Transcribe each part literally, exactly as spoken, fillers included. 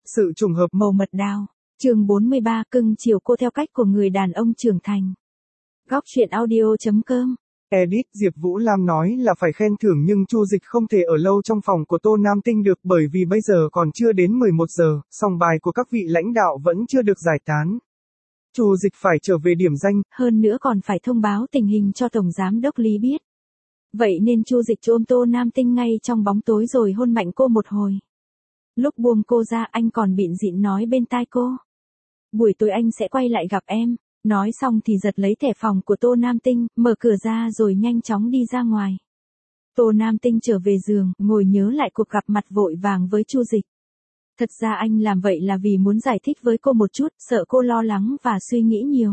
Sự trùng hợp màu mật đào. Chương bốn mươi ba, cưng chiều cô theo cách của người đàn ông trưởng thành. Góc truyện audio chấm com. Edit Diệp Vũ Lam nói là phải khen thưởng nhưng Chu Dịch không thể ở lâu trong phòng của Tô Nam Tinh được bởi vì bây giờ còn chưa đến mười một giờ, sòng bài của các vị lãnh đạo vẫn chưa được giải tán. Chu Dịch phải trở về điểm danh, hơn nữa còn phải thông báo tình hình cho Tổng Giám đốc Lý biết. Vậy nên Chu Dịch ôm Tô Nam Tinh ngay trong bóng tối rồi hôn mạnh cô một hồi. Lúc buông cô ra anh còn bịn dịn nói bên tai cô. Buổi tối anh sẽ quay lại gặp em. Nói xong thì giật lấy thẻ phòng của Tô Nam Tinh, mở cửa ra rồi nhanh chóng đi ra ngoài. Tô Nam Tinh trở về giường, ngồi nhớ lại cuộc gặp mặt vội vàng với Chu Dịch. Thật ra anh làm vậy là vì muốn giải thích với cô một chút, sợ cô lo lắng và suy nghĩ nhiều.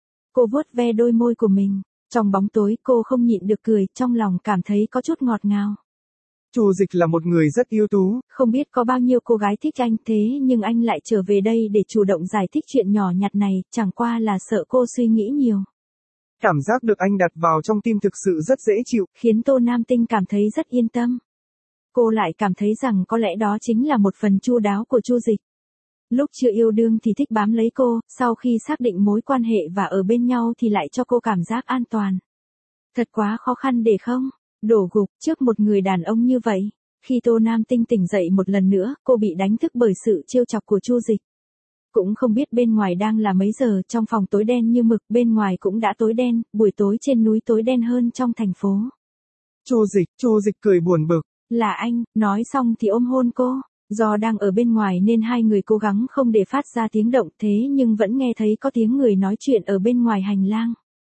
Cô vuốt ve đôi môi của mình. Trong bóng tối cô không nhịn được cười, trong lòng cảm thấy có chút ngọt ngào. Chu Dịch là một người rất ưu tú. Không biết có bao nhiêu cô gái thích anh thế nhưng anh lại trở về đây để chủ động giải thích chuyện nhỏ nhặt này, chẳng qua là sợ cô suy nghĩ nhiều. Cảm giác được anh đặt vào trong tim thực sự rất dễ chịu, khiến Tô Nam Tinh cảm thấy rất yên tâm. Cô lại cảm thấy rằng có lẽ đó chính là một phần chu đáo của Chu Dịch. Lúc chưa yêu đương thì thích bám lấy cô, sau khi xác định mối quan hệ và ở bên nhau thì lại cho cô cảm giác an toàn. Thật quá khó khăn để không đổ gục trước một người đàn ông như vậy. Khi Tô Nam Tinh tỉnh dậy một lần nữa, cô bị đánh thức bởi sự trêu chọc của Chu Dịch. Cũng không biết bên ngoài đang là mấy giờ, trong phòng tối đen như mực, bên ngoài cũng đã tối đen, buổi tối trên núi tối đen hơn trong thành phố. Chu Dịch, Chu Dịch cười buồn bực. Là anh, nói xong thì ôm hôn cô. Do đang ở bên ngoài nên hai người cố gắng không để phát ra tiếng động thế nhưng vẫn nghe thấy có tiếng người nói chuyện ở bên ngoài hành lang.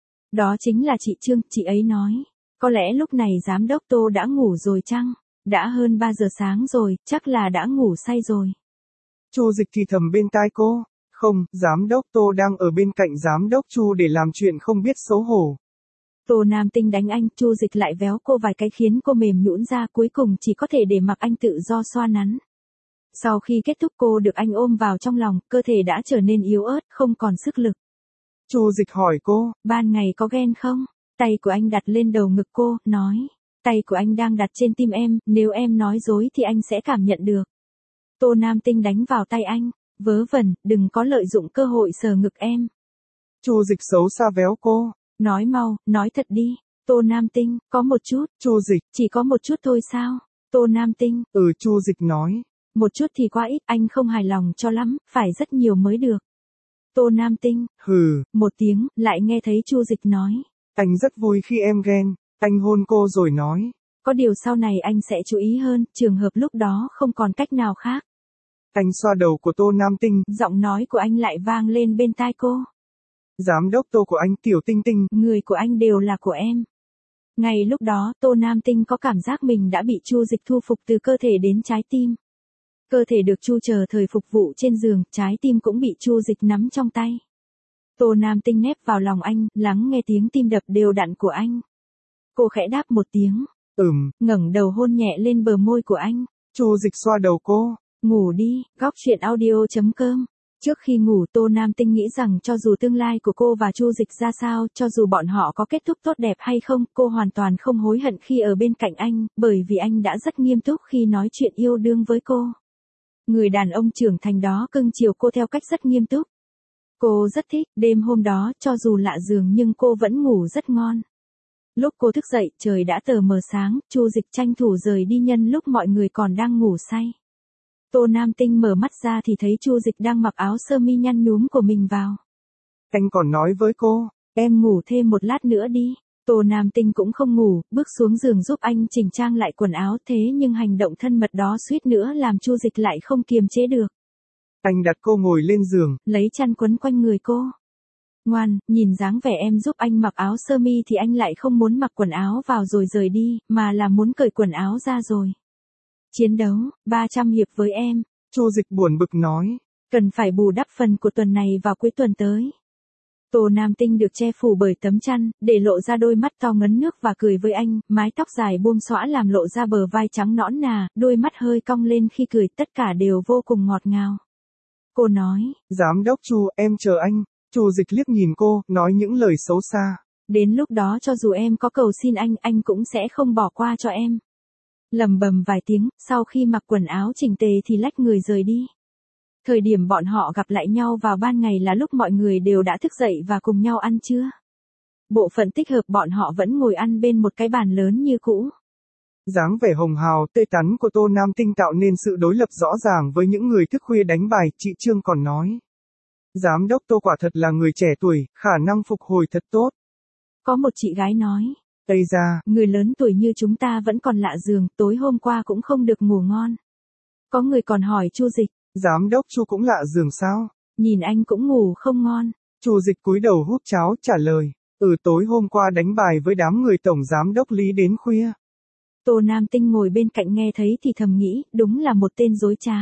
Đó chính là chị Trương, chị ấy nói. Có lẽ lúc này giám đốc Tô đã ngủ rồi chăng? Đã hơn ba giờ sáng rồi, chắc là đã ngủ say rồi. Chu Dịch thì thầm bên tai cô. Không, giám đốc Tô đang ở bên cạnh giám đốc Chu để làm chuyện không biết xấu hổ. Tô Nam Tinh đánh anh, Chu Dịch lại véo cô vài cái khiến cô mềm nhũn ra, cuối cùng chỉ có thể để mặc anh tự do xoa nắn. Sau khi kết thúc cô được anh ôm vào trong lòng, cơ thể đã trở nên yếu ớt, không còn sức lực. Chu Dịch hỏi cô, ban ngày có ghen không? Tay của anh đặt lên đầu ngực cô, nói. Tay của anh đang đặt trên tim em, nếu em nói dối thì anh sẽ cảm nhận được. Tô Nam Tinh đánh vào tay anh, vớ vẩn, đừng có lợi dụng cơ hội sờ ngực em. Chu Dịch xấu xa véo cô. Nói mau, nói thật đi. Tô Nam Tinh, có một chút. Chu Dịch, chỉ có một chút thôi sao? Tô Nam Tinh, ừ Chu Dịch nói. Một chút thì quá ít, anh không hài lòng cho lắm, phải rất nhiều mới được. Tô Nam Tinh, hừ, một tiếng, lại nghe thấy Chu Dịch nói. Anh rất vui khi em ghen, anh hôn cô rồi nói. Có điều sau này anh sẽ chú ý hơn, trường hợp lúc đó không còn cách nào khác. Anh xoa đầu của Tô Nam Tinh. Giọng nói của anh lại vang lên bên tai cô. Giám đốc Tô của anh, Tiểu Tinh Tinh. Người của anh đều là của em. Ngay lúc đó, Tô Nam Tinh có cảm giác mình đã bị Chu Dịch thu phục từ cơ thể đến trái tim. Cơ thể được Chu chờ thời phục vụ trên giường, trái tim cũng bị Chu Dịch nắm trong tay. Tô Nam Tinh nép vào lòng anh, lắng nghe tiếng tim đập đều đặn của anh. Cô khẽ đáp một tiếng. Ừm. Ngẩng đầu hôn nhẹ lên bờ môi của anh. Chu Dịch xoa đầu cô. Ngủ đi, góc truyện audio chấm com. Trước khi ngủ Tô Nam Tinh nghĩ rằng cho dù tương lai của cô và Chu Dịch ra sao, cho dù bọn họ có kết thúc tốt đẹp hay không, cô hoàn toàn không hối hận khi ở bên cạnh anh, bởi vì anh đã rất nghiêm túc khi nói chuyện yêu đương với cô. Người đàn ông trưởng thành đó cưng chiều cô theo cách rất nghiêm túc. Cô rất thích, đêm hôm đó, cho dù lạ giường nhưng cô vẫn ngủ rất ngon. Lúc cô thức dậy, trời đã tờ mờ sáng, Chu Dịch tranh thủ rời đi nhân lúc mọi người còn đang ngủ say. Tô Nam Tinh mở mắt ra thì thấy Chu Dịch đang mặc áo sơ mi nhăn nhúm của mình vào. Anh còn nói với cô, em ngủ thêm một lát nữa đi. Tô Nam Tinh cũng không ngủ, bước xuống giường giúp anh chỉnh trang lại quần áo thế nhưng hành động thân mật đó suýt nữa làm Chu Dịch lại không kiềm chế được. Anh đặt cô ngồi lên giường, lấy chăn quấn quanh người cô. Ngoan, nhìn dáng vẻ em giúp anh mặc áo sơ mi thì anh lại không muốn mặc quần áo vào rồi rời đi, mà là muốn cởi quần áo ra rồi. Chiến đấu, ba trăm hiệp với em. Chu Dịch buồn bực nói. Cần phải bù đắp phần của tuần này vào cuối tuần tới. Tô Nam Tinh được che phủ bởi tấm chăn, để lộ ra đôi mắt to ngấn nước và cười với anh, mái tóc dài buông xõa làm lộ ra bờ vai trắng nõn nà, đôi mắt hơi cong lên khi cười, tất cả đều vô cùng ngọt ngào. Cô nói, Giám đốc Chu, em chờ anh. Chu Dịch liếc nhìn cô, nói những lời xấu xa. Đến lúc đó cho dù em có cầu xin anh, anh cũng sẽ không bỏ qua cho em. Lầm bầm vài tiếng, sau khi mặc quần áo chỉnh tề thì lách người rời đi. Thời điểm bọn họ gặp lại nhau vào ban ngày là lúc mọi người đều đã thức dậy và cùng nhau ăn trưa. Bộ phận tích hợp bọn họ vẫn ngồi ăn bên một cái bàn lớn như cũ. Dáng vẻ hồng hào, tươi tắn của Tô Nam Tinh tạo nên sự đối lập rõ ràng với những người thức khuya đánh bài, chị Trương còn nói. Giám đốc Tô quả thật là người trẻ tuổi, khả năng phục hồi thật tốt. Có một chị gái nói. Ây da, người lớn tuổi như chúng ta vẫn còn lạ giường, tối hôm qua cũng không được ngủ ngon. Có người còn hỏi Chu Dịch. Giám đốc Chu cũng lạ giường sao? Nhìn anh cũng ngủ không ngon. Chu Dịch cúi đầu hút cháo trả lời. Ừ, tối hôm qua đánh bài với đám người tổng giám đốc Lý đến khuya. Tô Nam Tinh ngồi bên cạnh nghe thấy thì thầm nghĩ, đúng là một tên dối trá.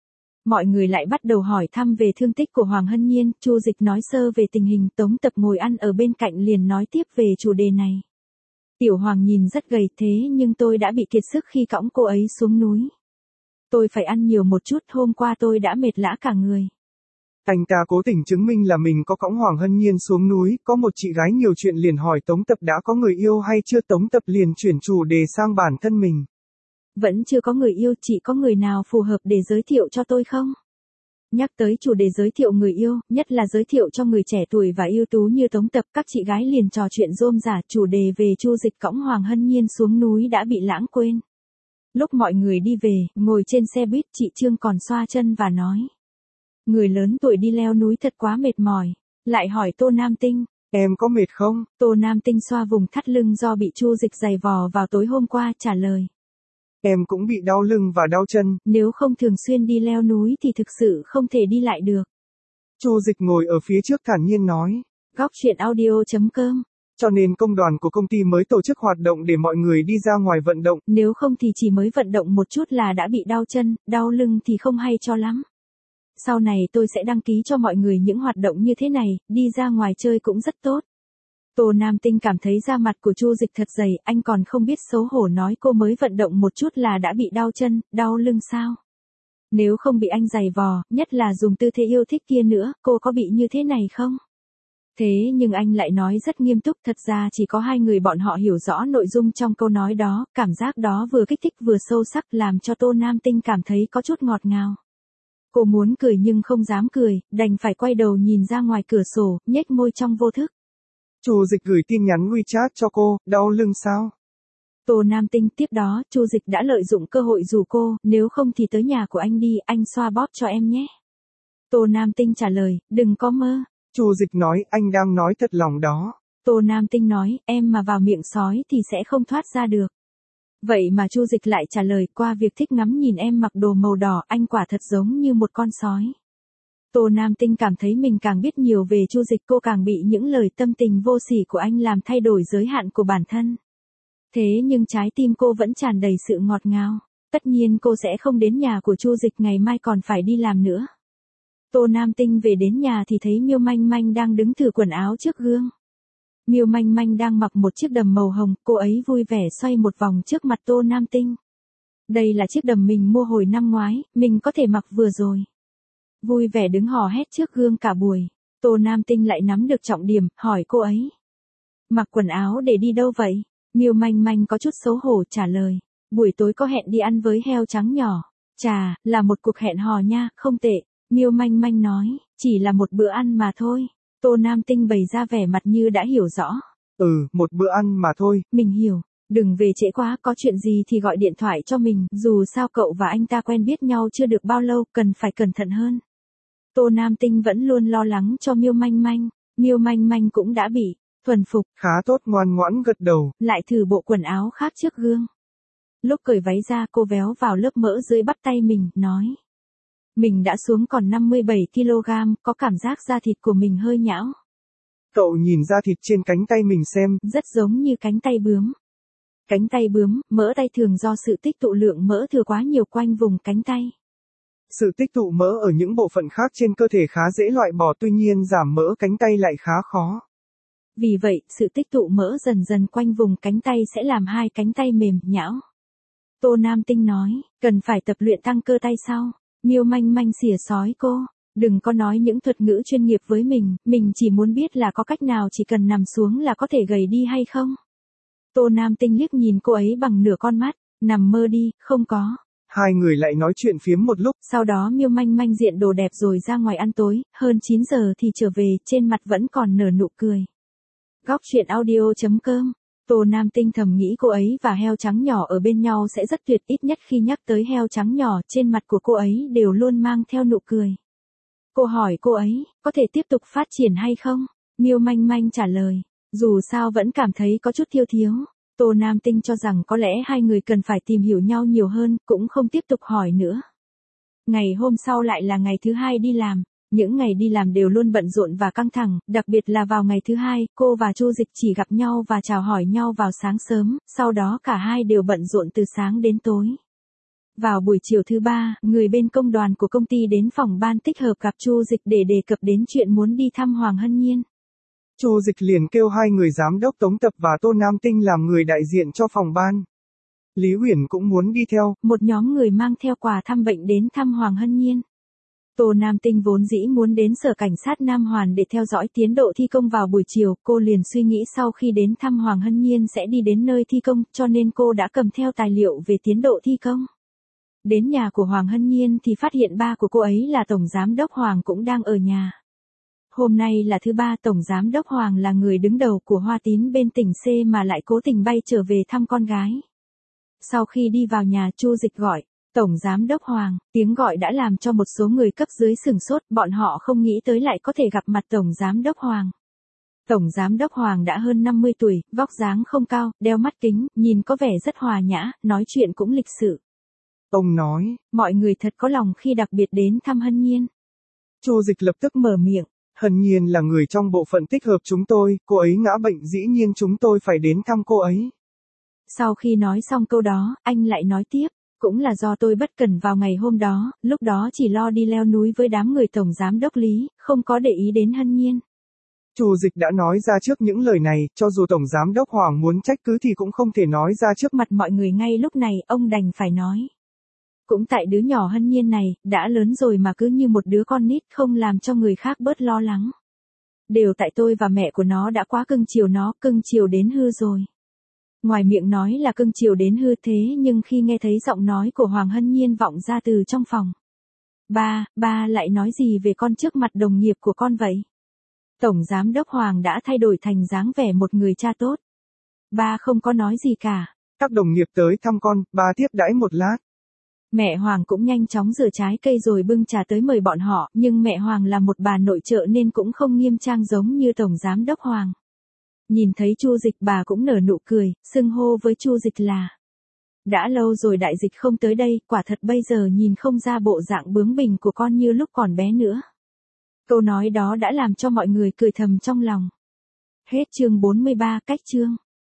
Mọi người lại bắt đầu hỏi thăm về thương tích của Hoàng Hân Nhiên, Chu Dịch nói sơ về tình hình, Tống Tập ngồi ăn ở bên cạnh liền nói tiếp về chủ đề này. Tiểu Hoàng nhìn rất gầy thế nhưng tôi đã bị kiệt sức khi cõng cô ấy xuống núi. Tôi phải ăn nhiều một chút, hôm qua tôi đã mệt lã cả người. Anh ta cố tình chứng minh là mình có cõng Hoàng Hân Nhiên xuống núi, có một chị gái nhiều chuyện liền hỏi Tống Tập đã có người yêu hay chưa, Tống Tập liền chuyển chủ đề sang bản thân mình. Vẫn chưa có người yêu, chị có người nào phù hợp để giới thiệu cho tôi không? Nhắc tới chủ đề giới thiệu người yêu, nhất là giới thiệu cho người trẻ tuổi và ưu tú như Tống Tập, các chị gái liền trò chuyện rôm rả, chủ đề về Chu Dịch cõng Hoàng Hân Nhiên xuống núi đã bị lãng quên. Lúc mọi người đi về, ngồi trên xe buýt, chị Trương còn xoa chân và nói. Người lớn tuổi đi leo núi thật quá mệt mỏi. Lại hỏi Tô Nam Tinh. Em có mệt không? Tô Nam Tinh xoa vùng thắt lưng do bị Chu Dịch giày vò vào tối hôm qua trả lời. Em cũng bị đau lưng và đau chân. Nếu không thường xuyên đi leo núi thì thực sự không thể đi lại được. Chu Dịch ngồi ở phía trước thản nhiên nói. Góc truyện audio chấm com. Cho nên công đoàn của công ty mới tổ chức hoạt động để mọi người đi ra ngoài vận động. Nếu không thì chỉ mới vận động một chút là đã bị đau chân, đau lưng thì không hay cho lắm. Sau này tôi sẽ đăng ký cho mọi người những hoạt động như thế này, đi ra ngoài chơi cũng rất tốt. Tô Nam Tinh cảm thấy da mặt của Chu Dịch thật dày, anh còn không biết xấu hổ nói cô mới vận động một chút là đã bị đau chân, đau lưng sao? Nếu không bị anh giày vò, nhất là dùng tư thế yêu thích kia nữa, cô có bị như thế này không? Thế nhưng anh lại nói rất nghiêm túc, thật ra chỉ có hai người bọn họ hiểu rõ nội dung trong câu nói đó, cảm giác đó vừa kích thích vừa sâu sắc làm cho Tô Nam Tinh cảm thấy có chút ngọt ngào. Cô muốn cười nhưng không dám cười, đành phải quay đầu nhìn ra ngoài cửa sổ, nhếch môi trong vô thức. Chu Dịch gửi tin nhắn WeChat cho cô, đau lưng sao? Tô Nam Tinh tiếp đó, Chu Dịch đã lợi dụng cơ hội rủ cô, nếu không thì tới nhà của anh đi, anh xoa bóp cho em nhé. Tô Nam Tinh trả lời, đừng có mơ. Chu Dịch nói, anh đang nói thật lòng đó. Tô Nam Tinh nói, em mà vào miệng sói thì sẽ không thoát ra được. Vậy mà Chu Dịch lại trả lời, qua việc thích ngắm nhìn em mặc đồ màu đỏ, anh quả thật giống như một con sói. Tô Nam Tinh cảm thấy mình càng biết nhiều về Chu Dịch, cô càng bị những lời tâm tình vô sỉ của anh làm thay đổi giới hạn của bản thân. Thế nhưng trái tim cô vẫn tràn đầy sự ngọt ngào. Tất nhiên cô sẽ không đến nhà của Chu Dịch, ngày mai còn phải đi làm nữa. Tô Nam Tinh về đến nhà thì thấy Miêu Manh Manh đang đứng thử quần áo trước gương. Miêu Manh Manh đang mặc một chiếc đầm màu hồng, cô ấy vui vẻ xoay một vòng trước mặt Tô Nam Tinh. Đây là chiếc đầm mình mua hồi năm ngoái, mình có thể mặc vừa rồi. Vui vẻ đứng hò hét trước gương cả buổi. Tô Nam Tinh lại nắm được trọng điểm, hỏi cô ấy. Mặc quần áo để đi đâu vậy? Miêu Manh Manh có chút xấu hổ trả lời. Buổi tối có hẹn đi ăn với heo trắng nhỏ. Chà, là một cuộc hẹn hò nha, không tệ. Miêu Manh Manh nói, chỉ là một bữa ăn mà thôi. Tô Nam Tinh bày ra vẻ mặt như đã hiểu rõ. Ừ, một bữa ăn mà thôi. Mình hiểu. Đừng về trễ quá, có chuyện gì thì gọi điện thoại cho mình, dù sao cậu và anh ta quen biết nhau chưa được bao lâu, cần phải cẩn thận hơn. Tô Nam Tinh vẫn luôn lo lắng cho Miêu Manh Manh. Miêu Manh Manh cũng đã bị thuần phục. Khá tốt, ngoan ngoãn gật đầu. Lại thử bộ quần áo khác trước gương. Lúc cởi váy ra cô véo vào lớp mỡ dưới bắp tay mình, nói. Mình đã xuống còn năm mươi bảy ki lô gam, có cảm giác da thịt của mình hơi nhão. Cậu nhìn da thịt trên cánh tay mình xem. Rất giống như cánh tay bướm. Cánh tay bướm, mỡ tay thường do sự tích tụ lượng mỡ thừa quá nhiều quanh vùng cánh tay. Sự tích tụ mỡ ở những bộ phận khác trên cơ thể khá dễ loại bỏ, tuy nhiên giảm mỡ cánh tay lại khá khó. Vì vậy, sự tích tụ mỡ dần dần quanh vùng cánh tay sẽ làm hai cánh tay mềm, nhão. Tô Nam Tinh nói, cần phải tập luyện tăng cơ tay sau. Miêu Manh Manh xỉa xói cô. Đừng có nói những thuật ngữ chuyên nghiệp với mình, mình chỉ muốn biết là có cách nào chỉ cần nằm xuống là có thể gầy đi hay không. Tô Nam Tinh liếc nhìn cô ấy bằng nửa con mắt, nằm mơ đi, không có. Hai người lại nói chuyện phiếm một lúc. Sau đó Miêu Manh Manh diện đồ đẹp rồi ra ngoài ăn tối, hơn chín giờ thì trở về, trên mặt vẫn còn nở nụ cười. Góc truyện audio chấm com. Tô Nam Tinh thầm nghĩ cô ấy và heo trắng nhỏ ở bên nhau sẽ rất tuyệt, ít nhất khi nhắc tới heo trắng nhỏ, trên mặt của cô ấy đều luôn mang theo nụ cười. Cô hỏi cô ấy, có thể tiếp tục phát triển hay không? Miêu Manh Manh trả lời, dù sao vẫn cảm thấy có chút thiếu thiếu. Tô Nam Tinh cho rằng có lẽ hai người cần phải tìm hiểu nhau nhiều hơn, cũng không tiếp tục hỏi nữa. Ngày hôm sau lại là ngày thứ hai đi làm. Những ngày đi làm đều luôn bận rộn và căng thẳng, đặc biệt là vào ngày thứ hai, cô và Chu Dịch chỉ gặp nhau và chào hỏi nhau vào sáng sớm, sau đó cả hai đều bận rộn từ sáng đến tối. Vào buổi chiều thứ ba, người bên công đoàn của công ty đến phòng ban tích hợp gặp Chu Dịch để đề cập đến chuyện muốn đi thăm Hoàng Hân Nhiên. Chu Dịch liền kêu hai người giám đốc Tống Tập và Tô Nam Tinh làm người đại diện cho phòng ban. Lý Uyển cũng muốn đi theo. Một nhóm người mang theo quà thăm bệnh đến thăm Hoàng Hân Nhiên. Tô Nam Tinh vốn dĩ muốn đến sở cảnh sát Nam Hoàn để theo dõi tiến độ thi công vào buổi chiều, cô liền suy nghĩ sau khi đến thăm Hoàng Hân Nhiên sẽ đi đến nơi thi công, cho nên cô đã cầm theo tài liệu về tiến độ thi công. Đến nhà của Hoàng Hân Nhiên thì phát hiện ba của cô ấy là Tổng Giám đốc Hoàng cũng đang ở nhà. Hôm nay là thứ ba, Tổng Giám đốc Hoàng là người đứng đầu của Hoa Tín bên tỉnh C mà lại cố tình bay trở về thăm con gái. Sau khi đi vào nhà, Chu Dịch gọi, Tổng Giám đốc Hoàng, tiếng gọi đã làm cho một số người cấp dưới sửng sốt, bọn họ không nghĩ tới lại có thể gặp mặt Tổng Giám đốc Hoàng. Tổng Giám đốc Hoàng đã hơn năm mươi tuổi, vóc dáng không cao, đeo mắt kính, nhìn có vẻ rất hòa nhã, nói chuyện cũng lịch sự. Ông nói, mọi người thật có lòng khi đặc biệt đến thăm Hân Nhiên. Chu Dịch lập tức mở miệng, Hân Nhiên là người trong bộ phận tích hợp chúng tôi, cô ấy ngã bệnh dĩ nhiên chúng tôi phải đến thăm cô ấy. Sau khi nói xong câu đó, anh lại nói tiếp. Cũng là do tôi bất cẩn vào ngày hôm đó, lúc đó chỉ lo đi leo núi với đám người Tổng Giám đốc Lý, không có để ý đến Hân Nhiên. Chu Dịch đã nói ra trước những lời này, cho dù Tổng Giám đốc Hoàng muốn trách cứ thì cũng không thể nói ra trước mặt mọi người ngay lúc này, ông đành phải nói. Cũng tại đứa nhỏ Hân Nhiên này, đã lớn rồi mà cứ như một đứa con nít không làm cho người khác bớt lo lắng. Đều tại tôi và mẹ của nó đã quá cưng chiều nó, cưng chiều đến hư rồi. Ngoài miệng nói là cưng chiều đến hư thế nhưng khi nghe thấy giọng nói của Hoàng Hân Nhiên vọng ra từ trong phòng. Ba, ba lại nói gì về con trước mặt đồng nghiệp của con vậy? Tổng Giám đốc Hoàng đã thay đổi thành dáng vẻ một người cha tốt. Ba không có nói gì cả. Các đồng nghiệp tới thăm con, ba tiếp đãi một lát. Mẹ Hoàng cũng nhanh chóng rửa trái cây rồi bưng trà tới mời bọn họ, nhưng mẹ Hoàng là một bà nội trợ nên cũng không nghiêm trang giống như Tổng Giám đốc Hoàng. Nhìn thấy Chu Dịch bà cũng nở nụ cười, xưng hô với Chu Dịch là. Đã lâu rồi Đại Dịch không tới đây, quả thật bây giờ nhìn không ra bộ dạng bướng bỉnh của con như lúc còn bé nữa. Câu nói đó đã làm cho mọi người cười thầm trong lòng. Hết chương bốn mươi ba, cách chương.